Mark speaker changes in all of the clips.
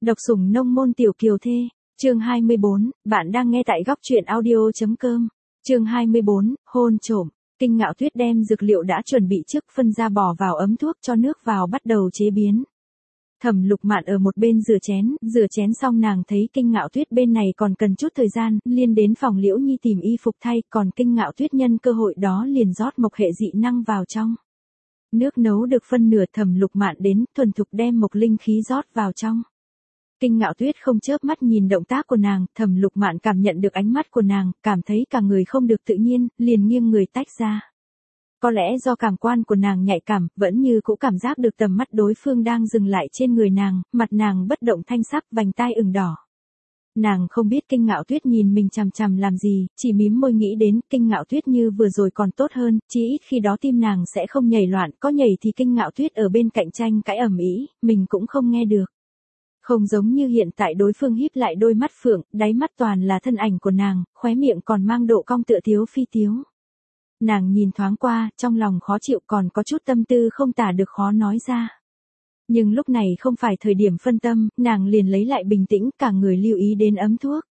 Speaker 1: Độc sủng nông môn tiểu kiều thê, chương 24, bạn đang nghe tại góc truyện audio.com. Chương 24, hôn trộm. Kinh Ngạo Tuyết đem dược liệu đã chuẩn bị trước phân ra bỏ vào ấm thuốc cho nước vào bắt đầu chế biến. Thẩm Lục Mạn ở một bên rửa chén xong nàng thấy Kinh Ngạo Tuyết bên này còn cần chút thời gian, liền đến phòng Liễu Nhi tìm y phục thay, còn Kinh Ngạo Tuyết nhân cơ hội đó liền rót mộc hệ dị năng vào trong. Nước nấu được phân nửa, Thẩm Lục Mạn đến, thuần thục đem mộc linh khí rót vào trong. Kinh Ngạo Tuyết không chớp mắt nhìn động tác của nàng, Thẩm Lục Mạn cảm nhận được ánh mắt của nàng, cảm thấy cả người không được tự nhiên, liền nghiêng người tách ra. Có lẽ do cảm quan của nàng nhạy cảm, vẫn như cũ cảm giác được tầm mắt đối phương đang dừng lại trên người nàng, mặt nàng bất động thanh sắc, vành tai ửng đỏ. Nàng không biết Kinh Ngạo Tuyết nhìn mình chằm chằm làm gì, chỉ mím môi nghĩ đến Kinh Ngạo Tuyết như vừa rồi còn tốt hơn, chí ít khi đó tim nàng sẽ không nhảy loạn, có nhảy thì Kinh Ngạo Tuyết ở bên cạnh tranh cãi ầm ĩ, mình cũng không nghe được. Không giống như hiện tại đối phương híp lại đôi mắt phượng, đáy mắt toàn là thân ảnh của nàng, khóe miệng còn mang độ cong tựa thiếu phi tiếu. Nàng nhìn thoáng qua, trong lòng khó chịu còn có chút tâm tư không tả được khó nói ra. Nhưng lúc này không phải thời điểm phân tâm, nàng liền lấy lại bình tĩnh, cả người lưu ý đến ấm thuốc.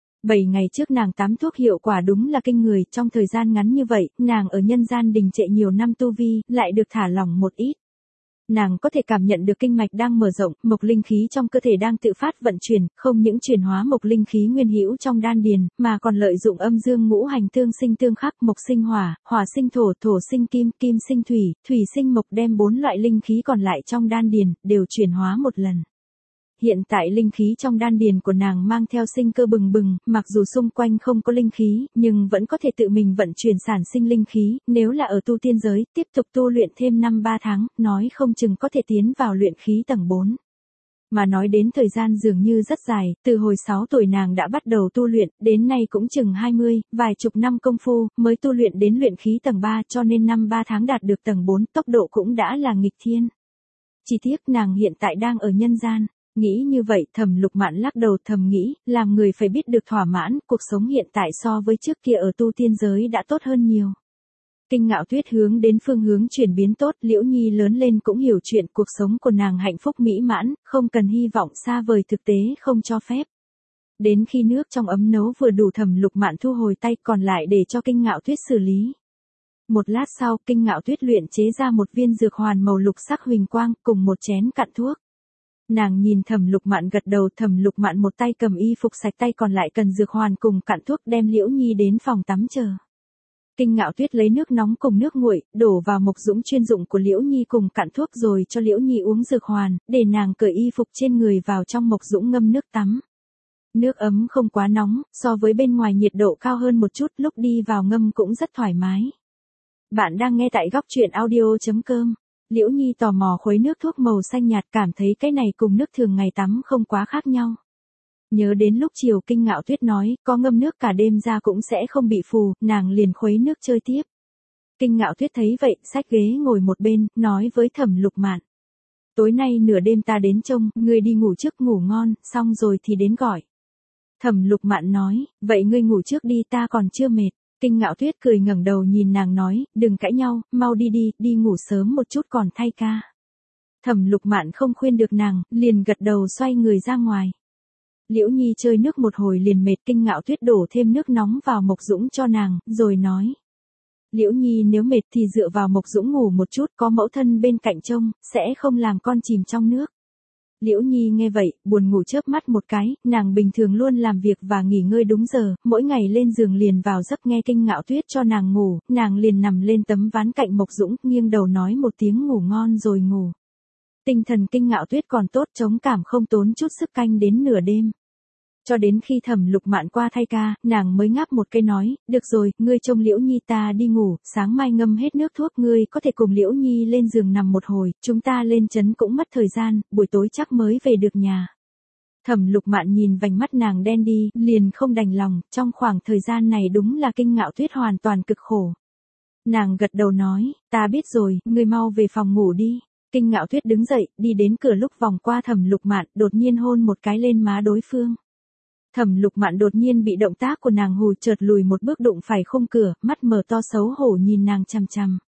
Speaker 1: 7 ngày trước nàng tắm thuốc hiệu quả đúng là kinh người, trong thời gian ngắn như vậy, nàng ở nhân gian đình trệ nhiều năm tu vi, lại được thả lỏng một ít. Nàng có thể cảm nhận được kinh mạch đang mở rộng, mộc linh khí trong cơ thể đang tự phát vận chuyển, không những chuyển hóa mộc linh khí nguyên hữu trong đan điền, mà còn lợi dụng âm dương ngũ hành tương sinh tương khắc, mộc sinh hỏa, hỏa sinh thổ, thổ sinh kim, kim sinh thủy, thủy sinh mộc, đem 4 loại linh khí còn lại trong đan điền đều chuyển hóa một lần. Hiện tại linh khí trong đan điền của nàng mang theo sinh cơ bừng bừng, mặc dù xung quanh không có linh khí, nhưng vẫn có thể tự mình vận chuyển sản sinh linh khí, nếu là ở tu tiên giới, tiếp tục tu luyện thêm 5-3 tháng, nói không chừng có thể tiến vào luyện khí tầng 4. Mà nói đến thời gian dường như rất dài, từ hồi 6 tuổi nàng đã bắt đầu tu luyện, đến nay cũng chừng 20, vài chục năm công phu, mới tu luyện đến luyện khí tầng 3 cho nên 5-3 tháng đạt được tầng 4, tốc độ cũng đã là nghịch thiên. Chỉ tiếc nàng hiện tại đang ở nhân gian. Nghĩ như vậy, Thẩm Lục Mạn lắc đầu thầm nghĩ, làm người phải biết được thỏa mãn, cuộc sống hiện tại so với trước kia ở tu tiên giới đã tốt hơn nhiều. Kinh Ngạo Tuyết hướng đến phương hướng chuyển biến tốt, Liễu Nhi lớn lên cũng hiểu chuyện, cuộc sống của nàng hạnh phúc mỹ mãn, không cần hy vọng xa vời, thực tế không cho phép. Đến khi nước trong ấm nấu vừa đủ, Thẩm Lục Mạn thu hồi tay, còn lại để cho Kinh Ngạo Tuyết xử lý. Một lát sau, Kinh Ngạo Tuyết luyện chế ra một viên dược hoàn màu lục sắc huỳnh quang, cùng một chén cạn thuốc. Nàng nhìn Thẩm Lục Mạn gật đầu, Thẩm Lục Mạn một tay cầm y phục sạch, tay còn lại cần dược hoàn cùng cạn thuốc, đem Liễu Nhi đến phòng tắm chờ. Kinh Ngạo Tuyết lấy nước nóng cùng nước nguội, đổ vào mộc dũng chuyên dụng của Liễu Nhi cùng cạn thuốc rồi cho Liễu Nhi uống dược hoàn, để nàng cởi y phục trên người vào trong mộc dũng ngâm nước tắm. Nước ấm không quá nóng, so với bên ngoài nhiệt độ cao hơn một chút, lúc đi vào ngâm cũng rất thoải mái. Bạn đang nghe tại góc truyện audio.com. Liễu Nhi tò mò khuấy nước thuốc màu xanh nhạt, cảm thấy cái này cùng nước thường ngày tắm không quá khác nhau. Nhớ đến lúc chiều Kinh Ngạo Tuyết nói, có ngâm nước cả đêm ra cũng sẽ không bị phù, nàng liền khuấy nước chơi tiếp. Kinh Ngạo Tuyết thấy vậy, xách ghế ngồi một bên, nói với Thẩm Lục Mạn. Tối nay nửa đêm ta đến trông, ngươi đi ngủ trước, ngủ ngon, xong rồi thì đến gọi. Thẩm Lục Mạn nói, vậy ngươi ngủ trước đi, ta còn chưa mệt. Kinh Ngạo Tuyết cười ngẩng đầu nhìn nàng nói, đừng cãi nhau, mau đi đi, đi ngủ sớm một chút còn thay ca. Thẩm Lục Mạn không khuyên được nàng, liền gật đầu xoay người ra ngoài. Liễu Nhi chơi nước một hồi liền mệt, Kinh Ngạo Tuyết đổ thêm nước nóng vào mộc dũng cho nàng, rồi nói. Liễu Nhi nếu mệt thì dựa vào mộc dũng ngủ một chút, có mẫu thân bên cạnh trông, sẽ không làm con chìm trong nước. Liễu Nhi nghe vậy, buồn ngủ chớp mắt một cái, nàng bình thường luôn làm việc và nghỉ ngơi đúng giờ, mỗi ngày lên giường liền vào giấc nghe Kinh Ngạo Tuyết cho nàng ngủ, nàng liền nằm lên tấm ván cạnh mộc dũng, nghiêng đầu nói một tiếng ngủ ngon rồi ngủ. Tinh thần Kinh Ngạo Tuyết còn tốt, chống cảm không tốn chút sức canh đến nửa đêm. Cho đến khi Thẩm Lục Mạn qua thay ca, nàng mới ngáp một cái nói, được rồi, ngươi trông Liễu Nhi, ta đi ngủ, sáng mai ngâm hết nước thuốc, ngươi có thể cùng Liễu Nhi lên giường nằm một hồi, chúng ta lên trấn cũng mất thời gian, buổi tối chắc mới về được nhà. Thẩm Lục Mạn nhìn vành mắt nàng đen đi, liền không đành lòng, trong khoảng thời gian này đúng là Kinh Ngạo Tuyết hoàn toàn cực khổ. Nàng gật đầu nói, ta biết rồi, ngươi mau về phòng ngủ đi. Kinh Ngạo Tuyết đứng dậy, đi đến cửa, lúc vòng qua Thẩm Lục Mạn, đột nhiên hôn một cái lên má đối phương. Thẩm Lục Mạn đột nhiên bị động tác của nàng hù, chợt lùi một bước đụng phải khung cửa, mắt mở to xấu hổ nhìn nàng chằm chằm.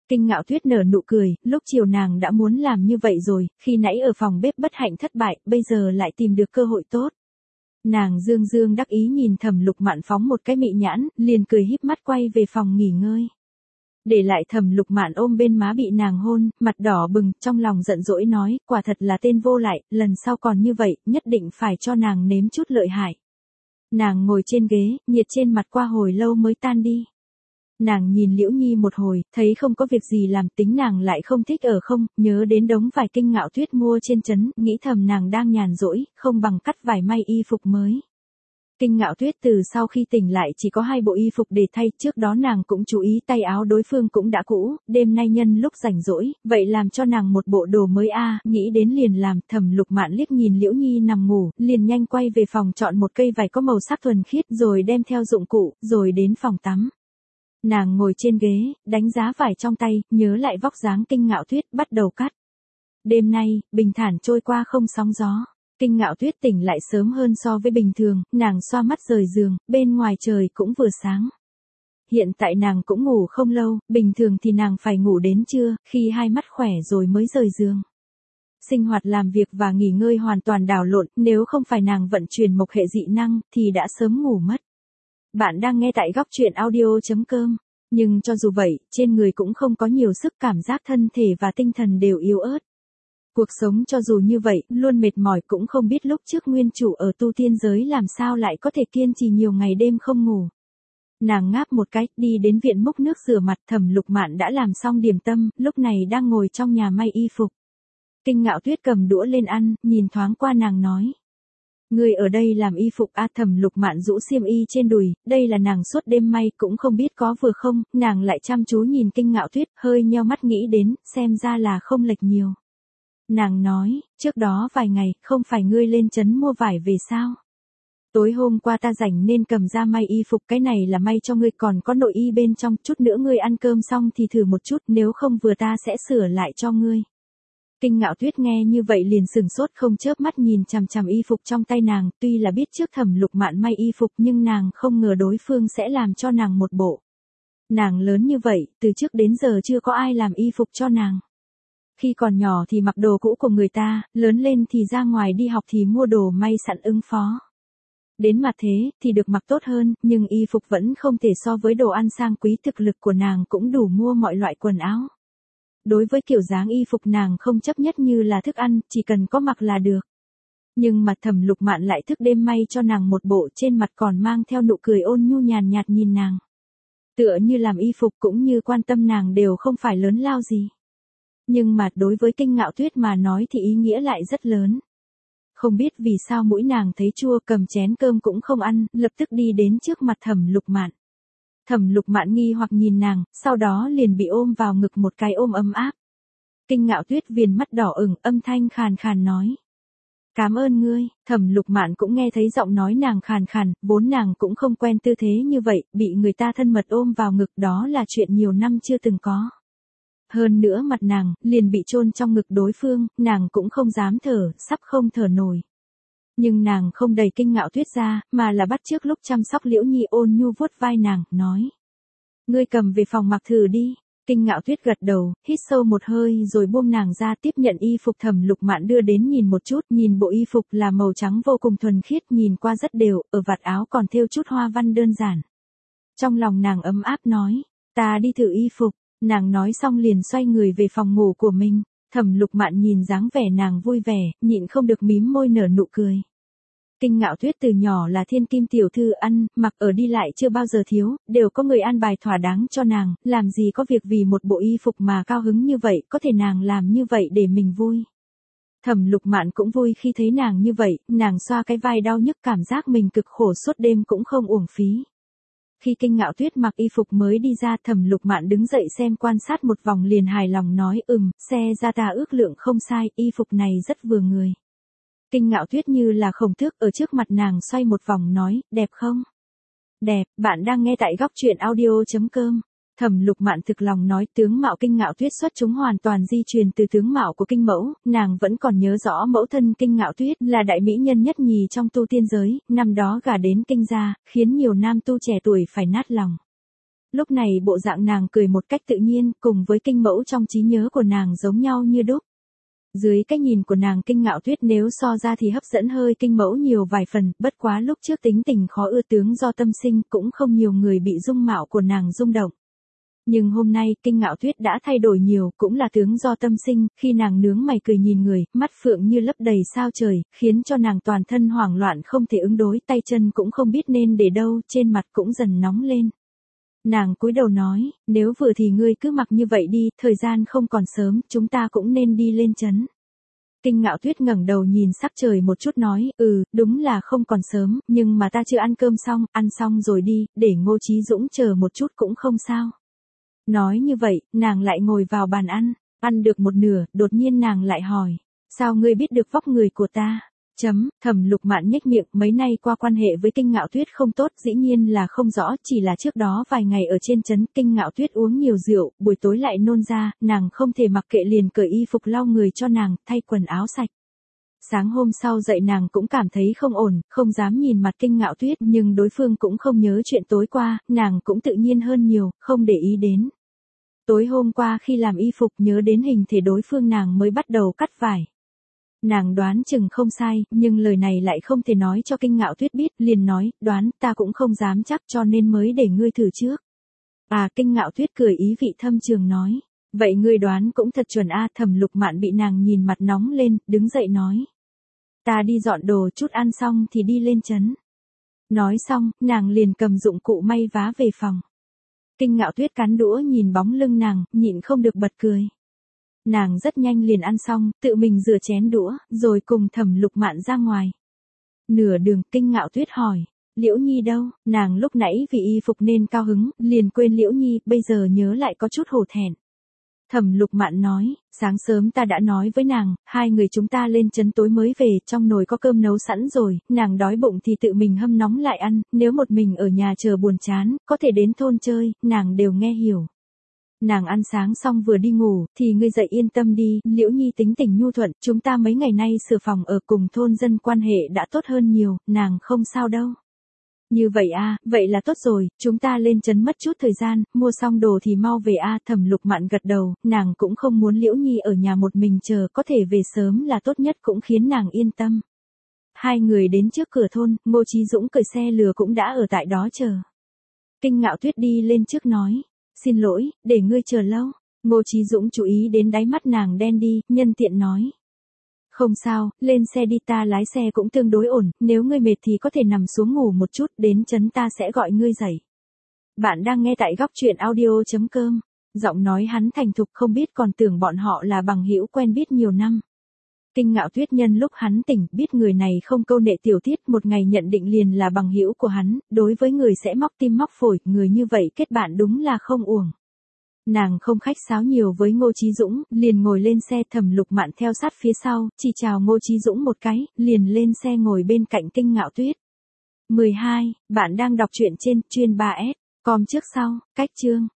Speaker 1: Kinh Ngạo Tuyết nở nụ cười, lúc chiều nàng đã muốn làm như vậy rồi, khi nãy ở phòng bếp bất hạnh thất bại, bây giờ lại tìm được cơ hội tốt. Nàng dương dương đắc ý nhìn Thẩm Lục Mạn phóng một cái mị nhãn, liền cười híp mắt quay về phòng nghỉ ngơi. Để lại Thẩm Lục Mạn ôm bên má bị nàng hôn, mặt đỏ bừng, trong lòng giận dỗi nói, quả thật là tên vô lại, lần sau còn như vậy, nhất định phải cho nàng nếm chút lợi hại. Nàng ngồi trên ghế, nhiệt trên mặt qua hồi lâu mới tan đi. Nàng nhìn Liễu Nhi một hồi, thấy không có việc gì làm, tính nàng lại không thích ở không, nhớ đến đống vải Kinh Ngạo Tuyết mua trên trấn, nghĩ thầm nàng đang nhàn rỗi, không bằng cắt vải may y phục mới. Kinh Ngạo Tuyết từ sau khi tỉnh lại chỉ có 2 bộ y phục để thay, trước đó nàng cũng chú ý tay áo đối phương cũng đã cũ, đêm nay nhân lúc rảnh rỗi, vậy làm cho nàng một bộ đồ mới nghĩ đến liền làm. Thẩm Lục Mạn liếc nhìn Liễu Nhi nằm ngủ, liền nhanh quay về phòng chọn một cây vải có màu sắc thuần khiết rồi đem theo dụng cụ, rồi đến phòng tắm. Nàng ngồi trên ghế, đánh giá vải trong tay, nhớ lại vóc dáng Kinh Ngạo Tuyết, bắt đầu cắt. Đêm nay, bình thản trôi qua không sóng gió. Kinh Ngạo Tuyết tỉnh lại sớm hơn so với bình thường, nàng xoa mắt rời giường, bên ngoài trời cũng vừa sáng. Hiện tại nàng cũng ngủ không lâu, bình thường thì nàng phải ngủ đến trưa, khi hai mắt khỏe rồi mới rời giường. Sinh hoạt làm việc và nghỉ ngơi hoàn toàn đảo lộn, nếu không phải nàng vận chuyển mộc hệ dị năng, thì đã sớm ngủ mất. Bạn đang nghe tại góc truyện audio.com. Nhưng cho dù vậy, trên người cũng không có nhiều sức, cảm giác thân thể và tinh thần đều yếu ớt. Cuộc sống cho dù như vậy, luôn mệt mỏi, cũng không biết lúc trước nguyên chủ ở tu tiên giới làm sao lại có thể kiên trì nhiều ngày đêm không ngủ. Nàng ngáp một cái, đi đến viện múc nước rửa mặt. Thẩm Lục Mạn đã làm xong điểm tâm, lúc này đang ngồi trong nhà may y phục. Kinh Ngạo Tuyết cầm đũa lên ăn, nhìn thoáng qua nàng nói. Người ở đây làm y phục Thẩm Lục Mạn rũ xiêm y trên đùi, đây là nàng suốt đêm may, cũng không biết có vừa không, nàng lại chăm chú nhìn Kinh Ngạo Tuyết, hơi nheo mắt nghĩ đến, xem ra là không lệch nhiều. Nàng nói, trước đó vài ngày, không phải ngươi lên trấn mua vải về sao? Tối hôm qua ta rảnh nên cầm ra may y phục, cái này là may cho ngươi, còn có nội y bên trong, chút nữa ngươi ăn cơm xong thì thử một chút, nếu không vừa ta sẽ sửa lại cho ngươi. Kinh Ngạo Tuyết nghe như vậy liền sừng sốt, không chớp mắt nhìn chằm chằm y phục trong tay nàng, tuy là biết trước Thẩm Lục Mạn may y phục nhưng nàng không ngờ đối phương sẽ làm cho nàng một bộ. Nàng lớn như vậy, từ trước đến giờ chưa có ai làm y phục cho nàng. Khi còn nhỏ thì mặc đồ cũ của người ta, lớn lên thì ra ngoài đi học thì mua đồ may sẵn ứng phó. Đến mặt thế, thì được mặc tốt hơn, nhưng y phục vẫn không thể so với đồ ăn sang quý, thực lực của nàng cũng đủ mua mọi loại quần áo. Đối với kiểu dáng y phục nàng không chấp nhất như là thức ăn, chỉ cần có mặc là được. Nhưng mà Thẩm Lục Mạn lại thức đêm may cho nàng một bộ, trên mặt còn mang theo nụ cười ôn nhu nhàn nhạt nhìn nàng. Tựa như làm y phục cũng như quan tâm nàng đều không phải lớn lao gì. Nhưng mà đối với Kinh Ngạo Tuyết mà nói thì ý nghĩa lại rất lớn. Không biết vì sao mũi nàng thấy chua, cầm chén cơm cũng không ăn, lập tức đi đến trước mặt Thẩm Lục Mạn. Thẩm Lục Mạn nghi hoặc nhìn nàng, sau đó liền bị ôm vào ngực một cái ôm ấm áp. Kinh Ngạo Tuyết viền mắt đỏ ửng, âm thanh khàn khàn nói. Cảm ơn ngươi. Thẩm Lục Mạn cũng nghe thấy giọng nói nàng khàn khàn, vốn nàng cũng không quen tư thế như vậy, bị người ta thân mật ôm vào ngực đó là chuyện nhiều năm chưa từng có. Hơn nữa mặt nàng, liền bị chôn trong ngực đối phương, nàng cũng không dám thở, sắp không thở nổi. Nhưng nàng không đẩy Kinh Ngạo Tuyết ra, mà là bắt chước lúc chăm sóc Liễu Nhi, ôn nhu vuốt vai nàng, nói. Ngươi cầm về phòng mặc thử đi. Kinh Ngạo Tuyết gật đầu, hít sâu một hơi rồi buông nàng ra, tiếp nhận y phục Thẩm Lục Mạn đưa đến nhìn một chút, nhìn bộ y phục là màu trắng vô cùng thuần khiết, nhìn qua rất đều, ở vạt áo còn thêu chút hoa văn đơn giản. Trong lòng nàng ấm áp nói, ta đi thử y phục. Nàng nói xong liền xoay người về phòng ngủ của mình. Thẩm Lục Mạn nhìn dáng vẻ nàng vui vẻ, nhịn không được mím môi nở nụ cười. Kinh Ngạo Tuyết từ nhỏ là thiên kim tiểu thư, ăn, mặc ở đi lại chưa bao giờ thiếu, đều có người an bài thỏa đáng cho nàng, làm gì có việc vì một bộ y phục mà cao hứng như vậy, có thể nàng làm như vậy để mình vui. Thẩm Lục Mạn cũng vui khi thấy nàng như vậy, nàng xoa cái vai đau nhức, cảm giác mình cực khổ suốt đêm cũng không uổng phí. Khi Kinh Ngạo Tuyết mặc y phục mới đi ra, Thẩm Lục Mạn đứng dậy xem quan sát một vòng liền hài lòng nói, xe ra ta ước lượng không sai, y phục này rất vừa người. Kinh Ngạo Tuyết như là khổng tước ở trước mặt nàng xoay một vòng nói, đẹp không? Đẹp. Bạn đang nghe tại góc truyện audio.com. Thẩm Lục Mạn thực lòng nói, tướng mạo Kinh Ngạo Tuyết xuất chúng hoàn toàn di truyền từ tướng mạo của Kinh Mẫu, nàng vẫn còn nhớ rõ mẫu thân Kinh Ngạo Tuyết là đại mỹ nhân nhất nhì trong tu tiên giới, năm đó gả đến Kinh gia, khiến nhiều nam tu trẻ tuổi phải nát lòng. Lúc này bộ dạng nàng cười một cách tự nhiên, cùng với Kinh Mẫu trong trí nhớ của nàng giống nhau như đúc. Dưới cái nhìn của nàng Kinh Ngạo Tuyết nếu so ra thì hấp dẫn hơi Kinh Mẫu nhiều vài phần, bất quá lúc trước tính tình khó ưa tướng do tâm sinh cũng không nhiều người bị dung mạo của nàng rung động. Nhưng hôm nay Kinh Ngạo Tuyết đã thay đổi nhiều, cũng là tướng do tâm sinh, khi nàng nướng mày cười nhìn người, mắt phượng như lấp đầy sao trời, khiến cho nàng toàn thân hoảng loạn không thể ứng đối, tay chân cũng không biết nên để đâu, trên mặt cũng dần nóng lên. Nàng cúi đầu nói, nếu vừa thì ngươi cứ mặc như vậy đi, thời gian không còn sớm, chúng ta cũng nên đi lên trấn. Kinh Ngạo Tuyết ngẩng đầu nhìn sắc trời một chút nói, đúng là không còn sớm, nhưng mà ta chưa ăn cơm xong, ăn xong rồi đi, để Ngô Chí Dũng chờ một chút cũng không sao. Nói như vậy, nàng lại ngồi vào bàn ăn được một nửa, đột nhiên nàng lại hỏi, sao ngươi biết được vóc người của ta? Thẩm Lục Mạn nhếch miệng, mấy nay qua quan hệ với Kinh Ngạo Tuyết không tốt, dĩ nhiên là không rõ, chỉ là trước đó vài ngày ở trên trấn Kinh Ngạo Tuyết uống nhiều rượu, buổi tối lại nôn ra, nàng không thể mặc kệ liền cởi y phục lau người cho nàng, thay quần áo sạch. Sáng hôm sau dậy nàng cũng cảm thấy không ổn, không dám nhìn mặt Kinh Ngạo Tuyết, nhưng đối phương cũng không nhớ chuyện tối qua, nàng cũng tự nhiên hơn nhiều, không để ý đến. Tối hôm qua khi làm y phục nhớ đến hình thể đối phương nàng mới bắt đầu cắt vải. Nàng đoán chừng không sai, nhưng lời này lại không thể nói cho Kinh Ngạo Tuyết biết, liền nói, đoán, ta cũng không dám chắc cho nên mới để ngươi thử trước. Kinh Ngạo Tuyết cười ý vị thâm trường nói, vậy ngươi đoán cũng thật chuẩn a. Thẩm Lục Mạn bị nàng nhìn mặt nóng lên, đứng dậy nói. Ta đi dọn đồ chút ăn xong thì đi lên trấn. Nói xong, nàng liền cầm dụng cụ may vá về phòng. Kinh Ngạo Tuyết cắn đũa nhìn bóng lưng nàng, nhịn không được bật cười. Nàng rất nhanh liền ăn xong, tự mình rửa chén đũa, rồi cùng Thẩm Lục Mạn ra ngoài. Nửa đường, Kinh Ngạo Tuyết hỏi, Liễu Nhi đâu? Nàng lúc nãy vì y phục nên cao hứng, liền quên Liễu Nhi, bây giờ nhớ lại có chút hổ thẹn. Thẩm Lục Mạn nói, sáng sớm ta đã nói với nàng, hai người chúng ta lên trấn tối mới về, trong nồi có cơm nấu sẵn rồi, nàng đói bụng thì tự mình hâm nóng lại ăn, nếu một mình ở nhà chờ buồn chán, có thể đến thôn chơi, nàng đều nghe hiểu. Nàng ăn sáng xong vừa đi ngủ, thì ngươi dậy yên tâm đi, Liễu Nhi tính tình nhu thuận, chúng ta mấy ngày nay sửa phòng ở cùng thôn dân quan hệ đã tốt hơn nhiều, nàng không sao đâu. Như vậy vậy là tốt rồi, chúng ta lên trấn mất chút thời gian, mua xong đồ thì mau về Thẩm Lục Mạn gật đầu, nàng cũng không muốn Liễu Nhi ở nhà một mình chờ, có thể về sớm là tốt nhất cũng khiến nàng yên tâm. Hai người đến trước cửa thôn, Ngô Chí Dũng cởi xe lừa cũng đã ở tại đó chờ. Kinh Ngạo Tuyết đi lên trước nói, xin lỗi, để ngươi chờ lâu. Ngô Chí Dũng chú ý đến đáy mắt nàng đen đi, nhân tiện nói. Không sao, lên xe đi, ta lái xe cũng tương đối ổn, nếu ngươi mệt thì có thể nằm xuống ngủ một chút, đến trấn ta sẽ gọi ngươi dậy. Bạn đang nghe tại góc truyện audio.com. Giọng nói hắn thành thục, không biết còn tưởng bọn họ là bằng hữu quen biết nhiều năm. Kinh Ngạo Tuyết nhân lúc hắn tỉnh, biết người này không câu nệ tiểu tiết, một ngày nhận định liền là bằng hữu của hắn, đối với người sẽ móc tim móc phổi, người như vậy kết bạn đúng là không uổng. Nàng không khách sáo nhiều với Ngô Chí Dũng, liền ngồi lên xe. Thẩm Lục Mạn theo sát phía sau, chỉ chào Ngô Chí Dũng một cái, liền lên xe ngồi bên cạnh Kinh Ngạo Tuyết. 12. Bạn đang đọc truyện trên chuyên 3S, com trước sau, cách chương.